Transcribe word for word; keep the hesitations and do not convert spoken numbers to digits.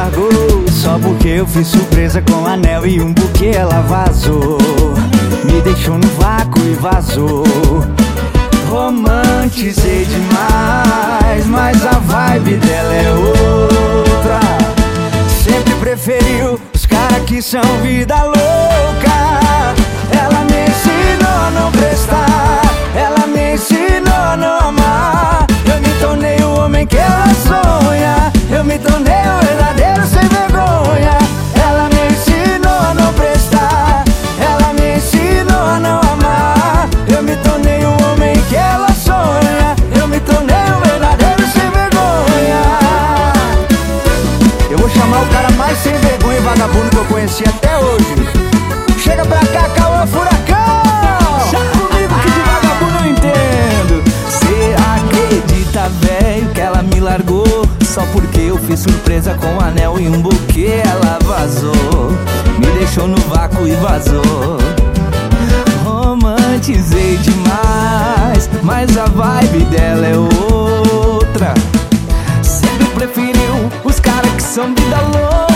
largou só porque eu fiz surpresa com um anel e um buquê. Ela vazou, me deixou no vácuo e vazou. Romantizei demais, mas a vibe dela é outra. Sempre preferiu os caras que são vida louca. Ela me ensinou a não prestar, ela me ensinou a não amar. Eu me tornei o homem que ela sonha, eu me tornei o verdadeiro sem vergonha. Ela me ensinou a não prestar, ela me ensinou a não amar. Eu me tornei o homem que ela sonha, eu me tornei o verdadeiro sem vergonha. Eu vou chamar o cara mais sem vergonha e vagabundo que eu conheci até hoje. Chega pra cá, Cauã Furacão! Comigo que de vagabundo eu entendo. Cê acredita, velho, que ela me largou só porque eu fiz surpresa com um anel e um buquê. Ela vazou, me deixou no vácuo e vazou. Romantizei demais, mas a vibe dela é outra. Sempre preferiu os caras que são vida louca.